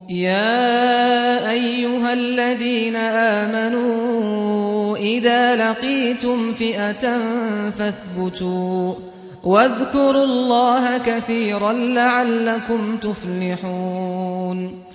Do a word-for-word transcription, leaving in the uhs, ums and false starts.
يا أيها الذين آمنوا إذا لقيتم فئة فاثبتوا واذكروا الله كثيرا لعلكم تفلحون